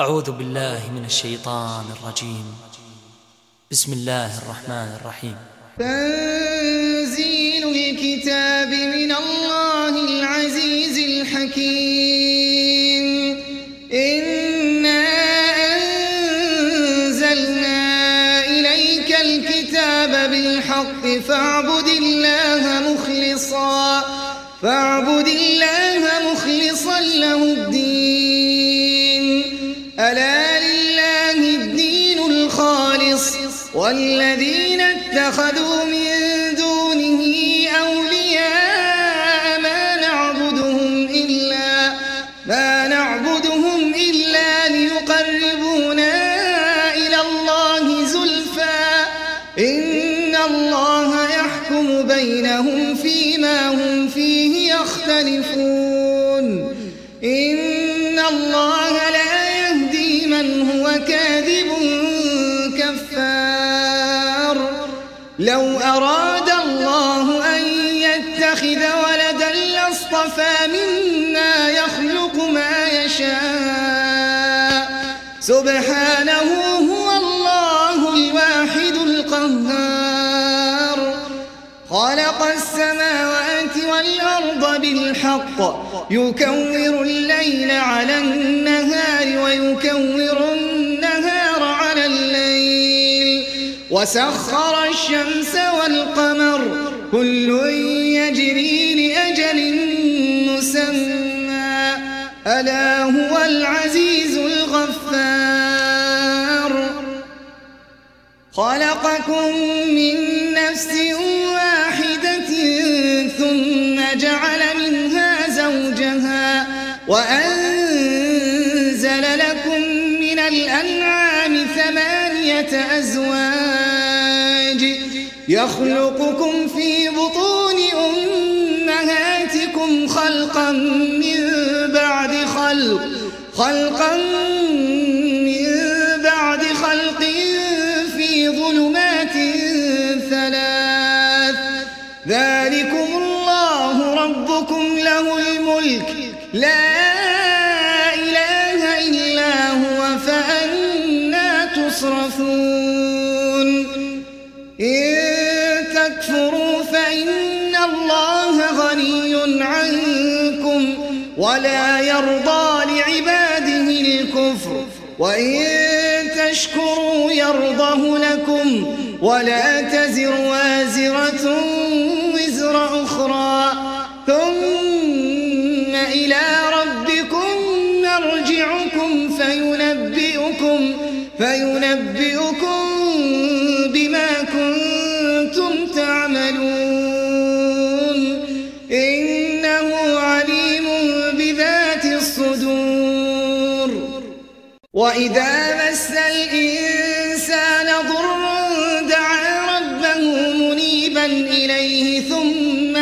أعوذ بالله من الشيطان الرجيم. بسم الله الرحمن الرحيم. تنزيل الكتاب من الله العزيز الحكيم. إنا أنزلنا إليك الكتاب بالحق فاعبد الله مخلصا له الدين. ألا لله الدين الخالص والذين اتخذوا من دونه أولياء ما نعبدهم إلا ليقربونا إلى الله زلفى إن الله يحكم بينهم فيما هم فيه يختلفون. إن الله لا يهدي من هو كاذب كفار. لو أراد الله أن يتخذ ولدا لاصطفى مما يخلق ما يشاء سبحانه هو الله الواحد القهار. خلق السماوات والأرض بالحق يكور الليل على النهار ويكور النهار على الليل وسخر الشمس والقمر كل يجري لأجل مسمى ألا هو العزيز الغفار. خلقكم من نفس واحدة ثم جعل منها زوجها وأنزل لكم من الأنعام 8 أزواج يخلقكم في بطون أمهاتكم خلقا من بعد خلق في ظلمات 3. ذلكم الله ربكم له الملك لا إله إلا هو فأنى تصرفون. إن تكفروا فإن الله غني عنكم ولا يرضى لعباده الكفر وإن تشكروا يرضه لكم ولا تزر وازرة وزر أخرى ثم إلى ربكم مرجعكم فينبئكم بما كنتم تعملون. إنه عليم بذات الصدور. وإذا مس الإنسان ضر دعا ربه منيبا إليه ثم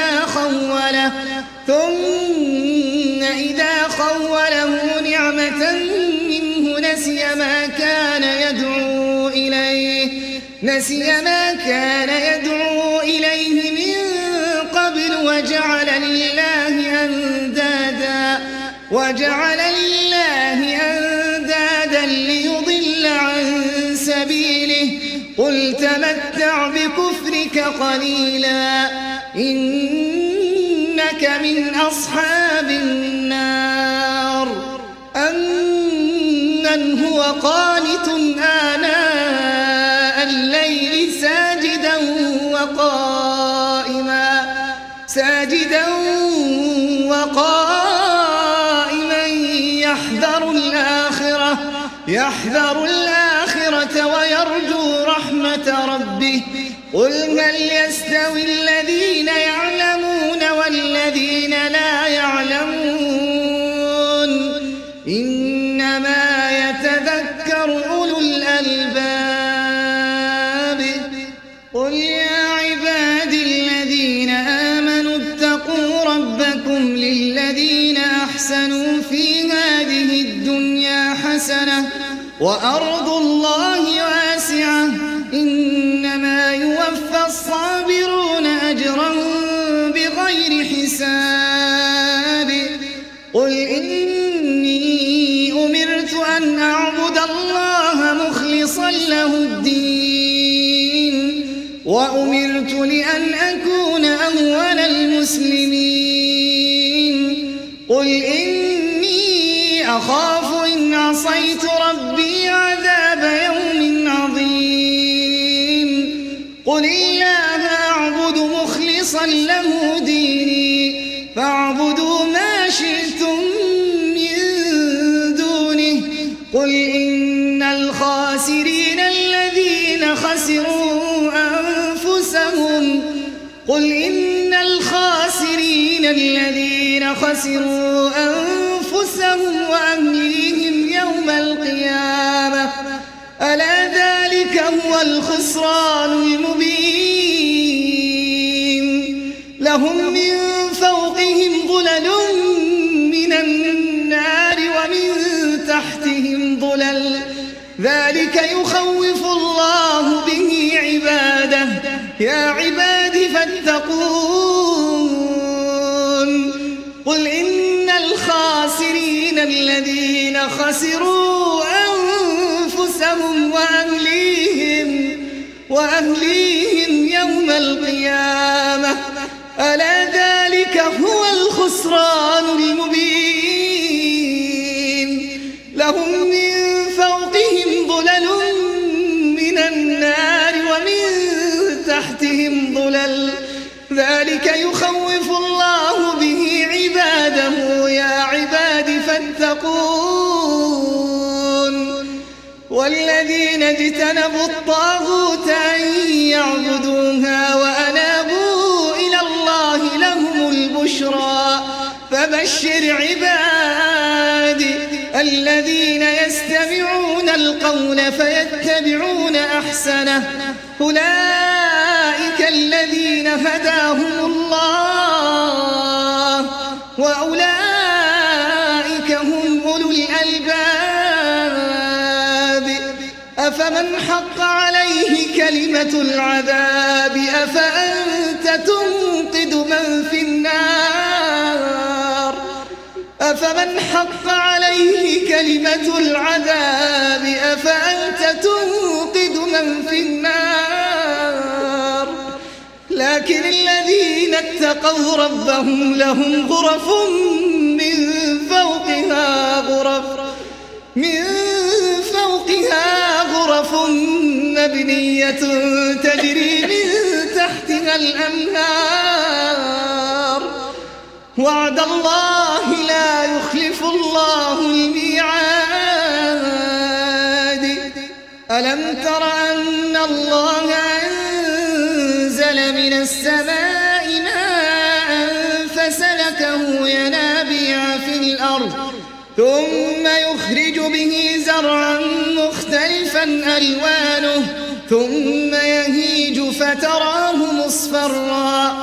إذا خوله نعمة منه نسي ما كان يدعو إليه من قبل وجعل لله أندادا ليضل عن سبيله. قل تمتع بكفرك قليلا إنك من أصحاب النار. أمن هو قانت آناء الليل ساجدا وقائما يحذر الآخرة ويرجو رحمة ربه. قل هل يستوي الذين يعلمون والذين لا يعلمون إنما يتذكر أولو الألباب. قل يا عبادي الذين آمنوا اتقوا ربكم للذين أحسنوا في هذه الدنيا حسنة وأرض الله واسعة إنما يوفى الصابرون أجرهم بغير حساب. قل إني أمرت أن أعبد الله مخلصا له الدين وأمرت لأن أكون أول المسلمين قل إني أخاف إن عصيت ربي عذاب يوم عظيم قل الله أعبد مخلصا له ديني فاعبدوا ما شئتم من دونه قل إن الخاسرين الذين خسروا أنفسهم وأهليهم يوم القيامة ألا ذلك هو الخسران المبين لهم من فوقهم ظلل من النار ومن تحتهم ظلل ذلك يخوف الله به عباده يا عباد فاتقون قل إن الخاسرين الذين خسروا أنفسهم وأهليهم يوم القيامة ألا ذلك هو الخسران المبين لهم من فوقهم ظلل من النار ومن تحتهم ظلل ذلك يخوف الله به عباده يا عباد فاتقون والذين اجتنبوا الطاغوت أن يعبدوها وأنابوا إلى الله لهم البشرى فبشر عبادي الذين يستمعون القول فيتبعون أحسنه أولئك الذين هداهم الله وأولئك هم أولو الألباب أفمن حق عليه كلمة العذاب أفأنت تنقذ من في النار أفمن حق عليه كلمة العذاب أفأنت تنقذ من في النار لكن الذين اتقوا ربهم لهم غرف من فوقها غرف مبنية تجري من تحتها الأنهار وعد الله لا يخلف الله الميعاد ألم تر أن الله أنزل من السماء ماء فسلكه ينابيع في الأرض ثم يخرج به زرعا مختلفا ألوانه ثم يهيج فتراه مصفرا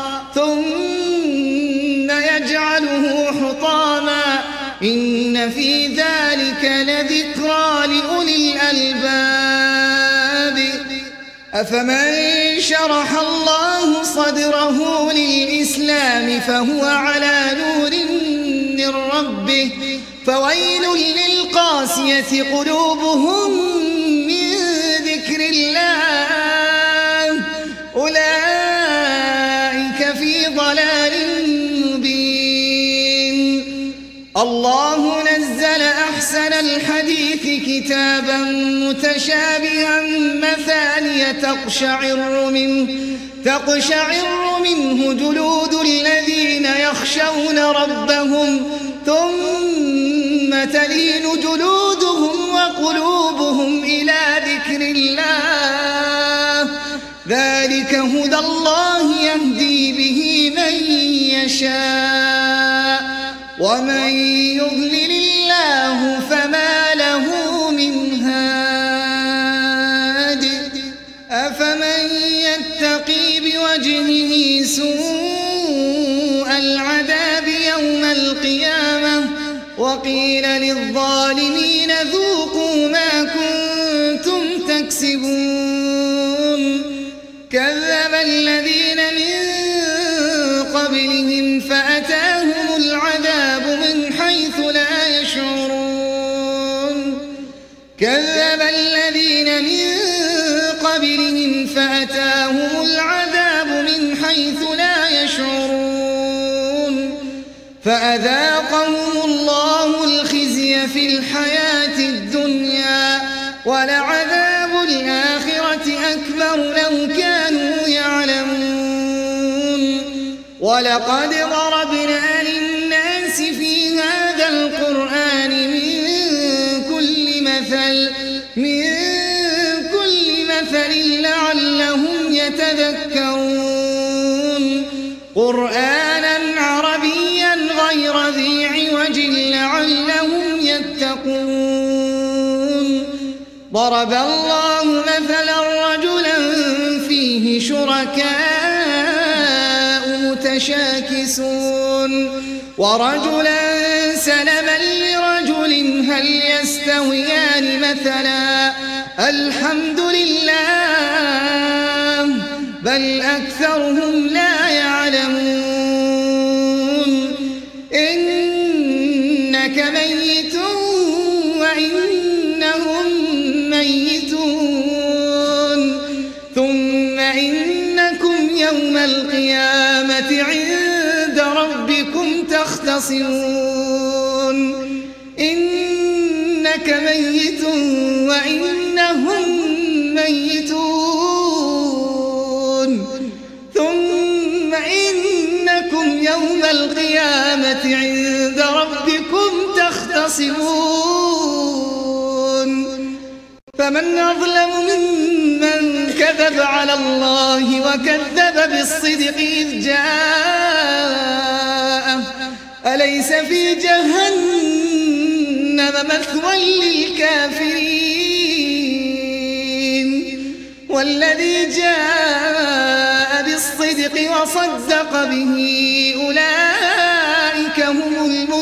ثم يجعله حطاما إن في ذلك لذكرى لأولي الألباب أفمن شرح الله صدره للإسلام فهو على نور من ربه فويل للقاسية قلوبهم من ذكر الله أولئك في ضلال مبين الله نزل أحسن الحديث كتابا متشابها مثانية تقشعر منه جلود الذين يخشون ربهم ثم تلين جلودهم وقلوبهم إلى ذكر الله ذلك هدى الله يهدي به من يشاء ومن يضلل الله فما له من هاد أفمن يتقي بوجهه سوء العذاب يوم القيامة وقيل للظالمين ذوقوا ما كنتم تكسبون كذب الذين من قبلهم فأتاهم العذاب من حيث لا يشعرون كذب الذين من قبلهم فأتاهم العذاب من حيث لا يشعرون فأذاقهم الله الخزي في الحياة الدنيا ولعذاب الآخرة أكبر لو كانوا يعلمون ولقد ضربنا للناس في هذا القرآن من كل مثل لعلهم يتذكرون قرآنا عربيا غير ذي عوج لعلهم يتقون ضرب الله مثلا رجلا فيه شركاء متشاكسون ورجلا سلما لرجل هل يستويان مثلا الحمد لله بل أكثرهم لا يعلمون إنك ميت وإنهم ميتون ثم إنكم يوم القيامة عند ربكم تختصمون إنك ميت وإنهم ميتون ثم إنكم يوم القيامة عند ربكم تختصمون فمن أظلم ممن كذب على الله وكذب بالصدق إذ جاءه أليس في جهنم مثوى للكافرين والذي جاء بالصدق وصدق به أولئك هم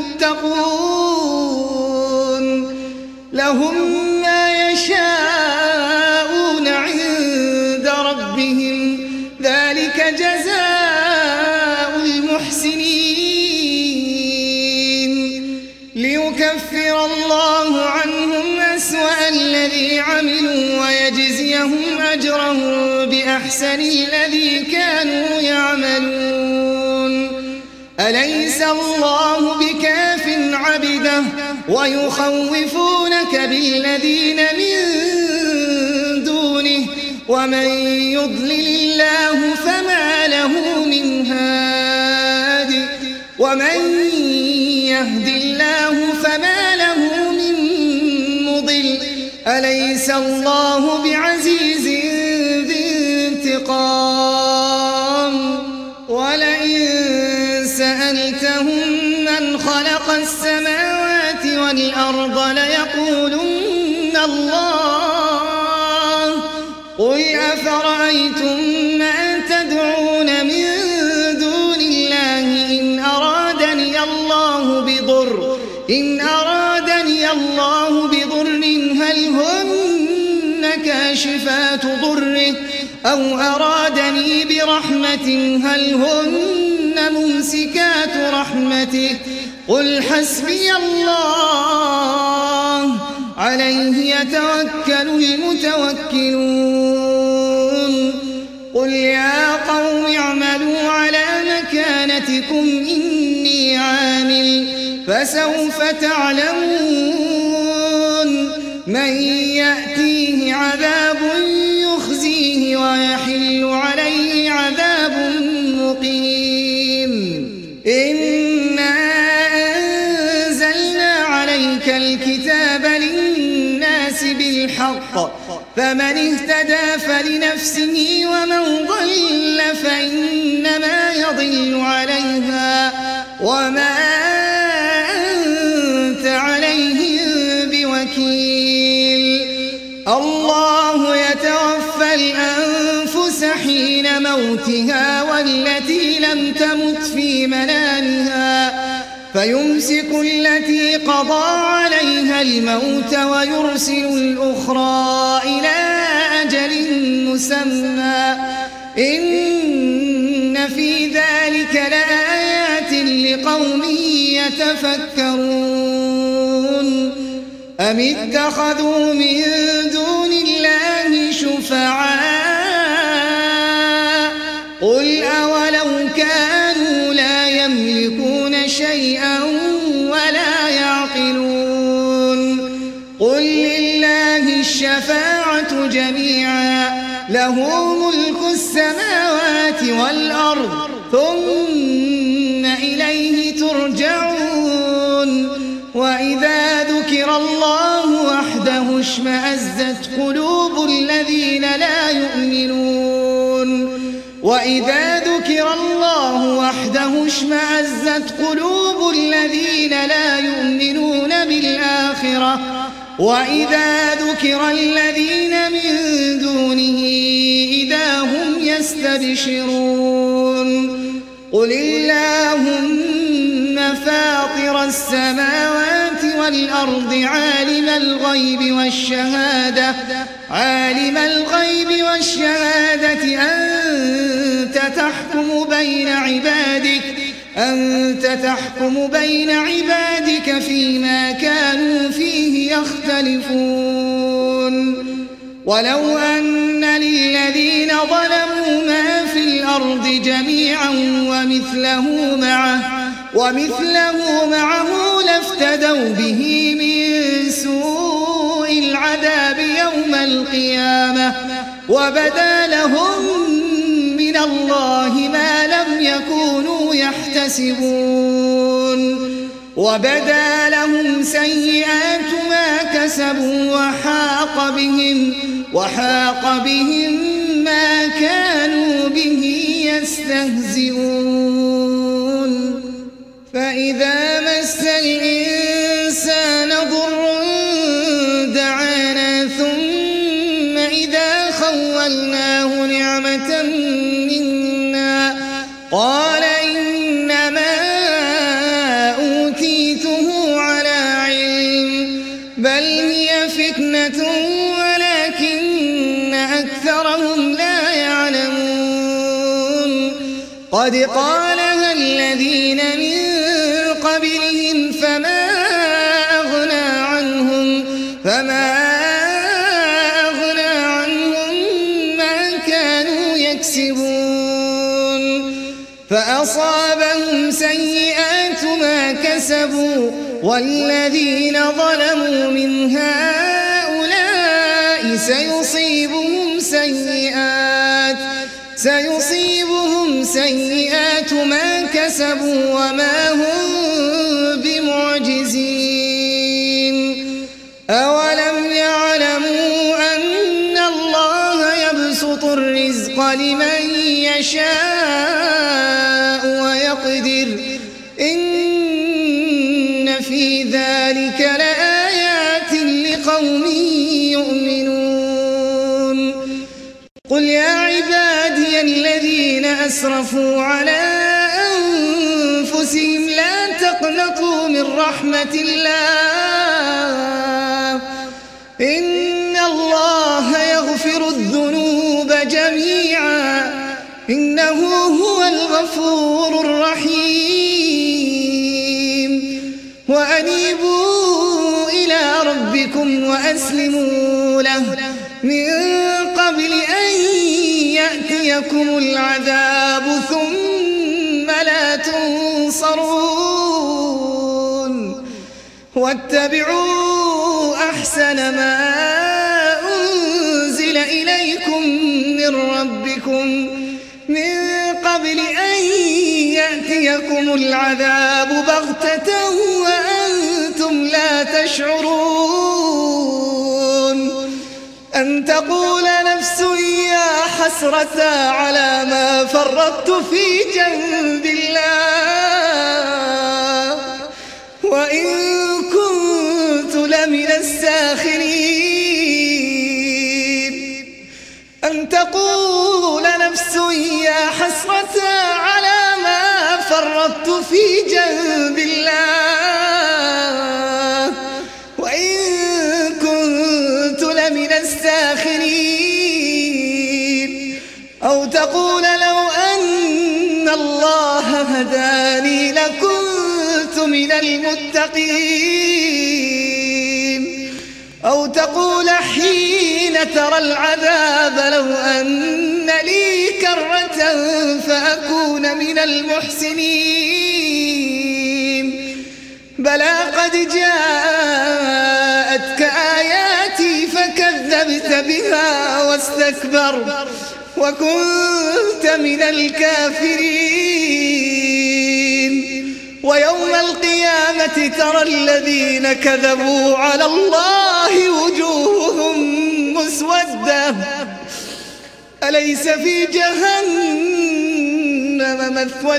المتقون لهم ما يشاءون عند ربهم ذلك جزاء المحسنين ليكفر الله عنهم أسوأ الذي عملوا ويجزيهم أجرهم بأحسن الذي كانوا يعملون أليس الله بكاف عبده ويخوفونك بالذين من دونه ومن يضلل الله فما له من هاد ومن يهد الله فما له من مضل أليس الله بعزيز ذي انتقام ولئن سألتهم من خلق السماوات والأرض ليقولن الله قل أفرأيتم ما تدعون من دون الله إن أرادني الله بضر هل هن كاشفات ضره أو أرادني برحمة هل هن ممسكات رحمته قل حسبي الله عليه يتوكل المتوكلون قل يا قوم اعملوا على مكانتكم إني عامل فسوف تعلمون من يأتيه عذاب يخزيه ويحل عليه عذاب مقيم إنا أنزلنا عليك الكتاب للناس بالحق فمن اهتدى فلنفسه ومن ضل فإنما يضل عليها وما أنت عليهم بوكيل الله يتوفى الأنفس حين موتها والتي لم تمت في منامها فيمسك التي قضى عليها الموت ويرسل الأخرى إلى أجل مسمى إن في ذلك لآيات لقوم يتفكرون أم اتخذوا من دون الله شفعاء قل أولو كانوا لا يملكون شيئا ولا يعقلون قل لله الشفاعة جميعا له ملك السماوات والأرض ثم إليه ترجعون وإذا ذكر الله وحده اشمأزت قلوب الذين لا يؤمنون وإذا ذكر الله وحده اشمأزت قلوب الذين لا يؤمنون بالآخرة وإذا ذكر الذين من دونه إذا هم يستبشرون قل اللهم فاطر السماوات والأرض عالم الغيب والشهادة أنت تحكم بين عبادك فيما كانوا فيه يختلفون ولو أن للذين ظلموا ما في الأرض جميعا ومثله معه لافتدوا به من سوء العذاب يوم القيامة وبدا لهم من الله ما لم يكونوا يحتسبون وبدا لهم سيئات ما كسبوا وحاق بهم ما كانوا به يستهزئون فإذا مس الإنسان ضر دعانا ثم إذا خولناه نعمة منا قال إنما أوتيته على علم بل هي فتنة ولكن أكثرهم لا يعلمون قد قالها الذين من قبلهم فما أغنى عنهم ما كانوا يكسبون فأصابهم سيئات ما كسبوا والذين ظلموا من هؤلاء سيصيبهم سيئات ما كسبوا وما هم بمعجزين أولم يعلموا أن الله يبسط الرزق لمن يشاء ويقدر إن في ذلك لآيات لقوم يؤمنون قل يا عبادي الذين أسرفوا على أنفسهم لا تقنطوا من رحمة الله إن الله يغفر الذنوب جميعا إنه هو الغفور الرحيم وأنيبوا إلى ربكم وأسلموا له من قبل أن يأتيكم العذاب ثم لا تنصرون واتبعوا أحسن ما أنزل إليكم من ربكم من قبل أن يأتيكم العذاب بغتة وأنتم لا تشعرون أن تقول نفس يا حسرة على ما فرطت في جنب الله وإن كنت لمن الساخرين أن تقول نفس يا حسرة على ما فرطت في جنب الله وإن كنت لمن الساخرين أو تقول لو أن الله هداني لكنت من المتقين أو تقول حين ترى العذاب لو أن لي كرة فأكون من المحسنين بلى قد جاءتك آياتي فكذبت بها واستكبرت وكنت من الكافرين ويوم القيامة ترى الذين كذبوا على الله وجوههم مسودة أليس في جهنم مثوى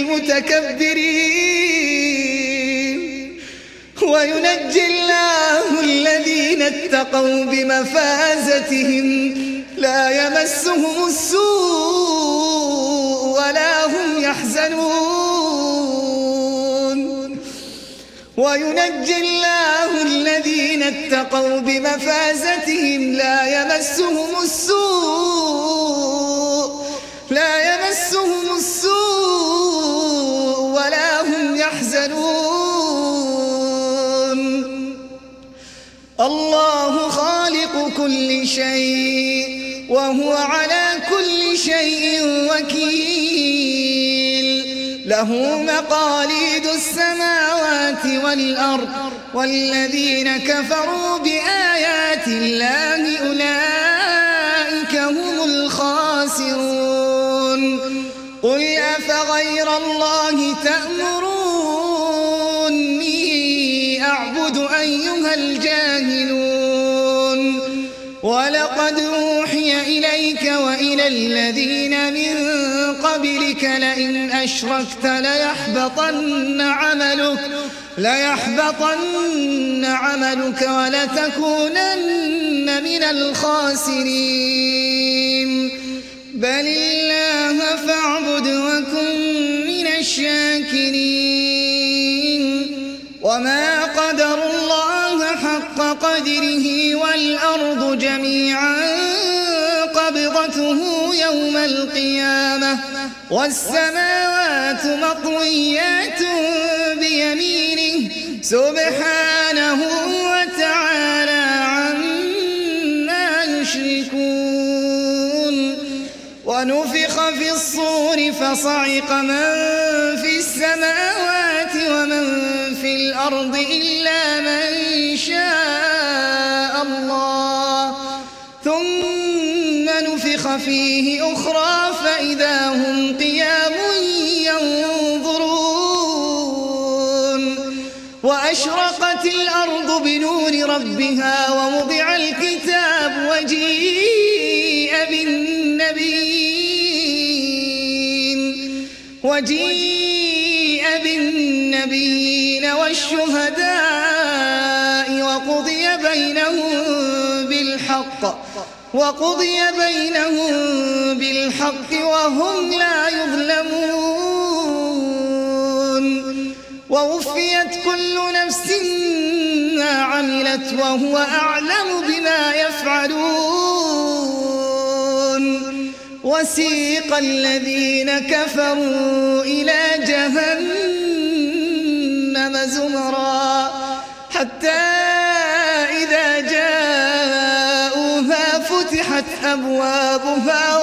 للمتكبرين وينجي الله الذين اتقوا بمفازتهم لا يمسهم السوء ولا هم يحزنون وينجي الله الذين اتقوا بمفازتهم لا يمسهم السوء ولا هم يحزنون الله خالق كل شيء وهو على كل شيء وكيل له مقاليد السماوات والأرض والذين كفروا بآيات الله أولئك هم الخاسرون قل أفغير الله تأمروني أعبد أيها الجاهلون ولقد أوحي إليك وإلى الذين من قبلك لئن أشركت ليحبطن عملك ولتكونن من الخاسرين بل الله فاعبد وكن من الشاكرين وما قدروا الله حق قدره والأرض جميعا قبضته يوم القيامة والسماوات مطويات بيمينه سبحانه وتعالى عما يشركون ونفخ في الصور فصعق من في السماوات ومن في الأرض إلا من شاء الله ثم نفخ فيه أخرى فإذا هم قيام ينظرون وأشرقت الأرض بنور ربها ووضع الكتاب وجيء بالنبيين والشهداء وقضي بينهم بالحق وهم لا يظلمون ووفيت كل نفس ما عملت وهو أعلم بما يفعلون وسيق الذين كفروا إلى جهنم زمرا حتى إذا جاءوها فتحت أبوابها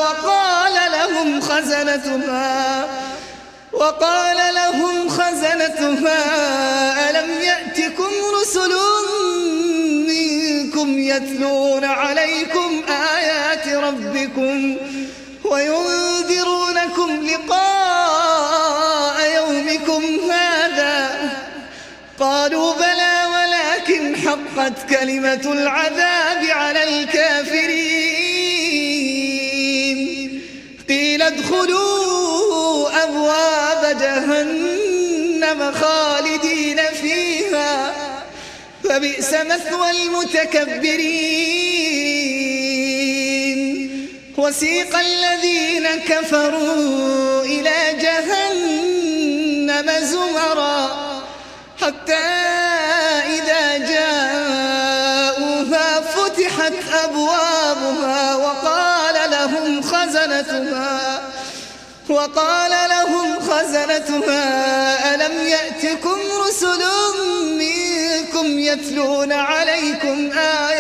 وقال لهم خزنتها ألم يأتكم رسل منكم يتلون عليكم آيات ربكم وينذرونكم لقاء يومكم هذا قالوا بلى ولكن حقت كلمة العذاب على الكافرين قيل ادخلوا أبواب جهنم خالدين فيها فبئس مثوى المتكبرين وسيق الذين كفروا إلى جهنم زمرا حتى إذا جاءوها فتحت أبوابها وقال لهم خزنتها ألم يأتكم رسل منكم يتلون عليكم آيات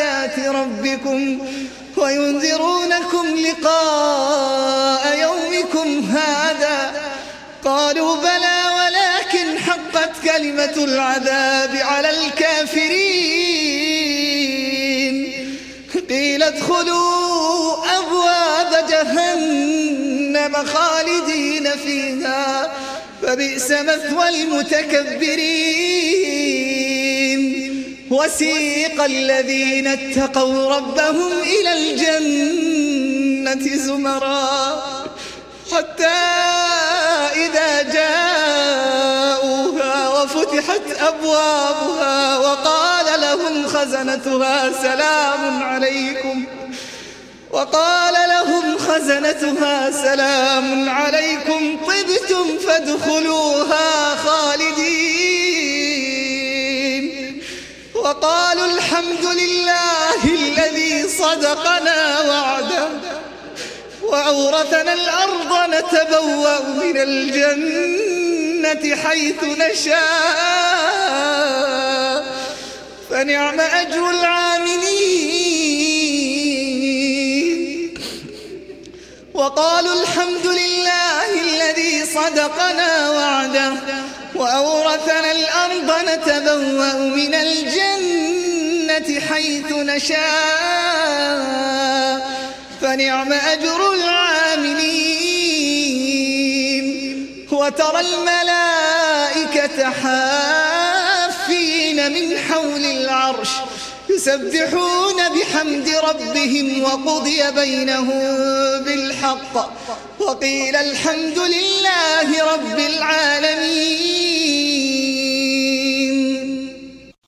ربكم وينذرونكم لقاء يومكم هذا. قالوا بلى ولكن حقت كلمة العذاب على الكافرين. قيل ادخلوا أبواب جهنم خالدين فيها فبئس مثوى المتكبرين. وسيق الذين اتقوا ربهم إلى الجنة زمرا حتى إذا جاءوها وفتحت أبوابها وقال لهم خزنتها سلام عليكم طبتم فادخلوها خالدين. وقالوا الحمد لله الذي صدقنا وعده وأورثنا الأرض نتبوأ من الجنة حيث نشاء فنعم أجر العاملين. وقالوا الحمد لله الذي صدقنا وعده وأورثنا الأرض نتبوأ من الجنة حيث نشاء فنعم أجر العاملين. وترى الملائكة حافين من حول العرش يسبحون بحمد ربهم وقضي بينهم بالحق وقيل الحمد لله رب العالمين.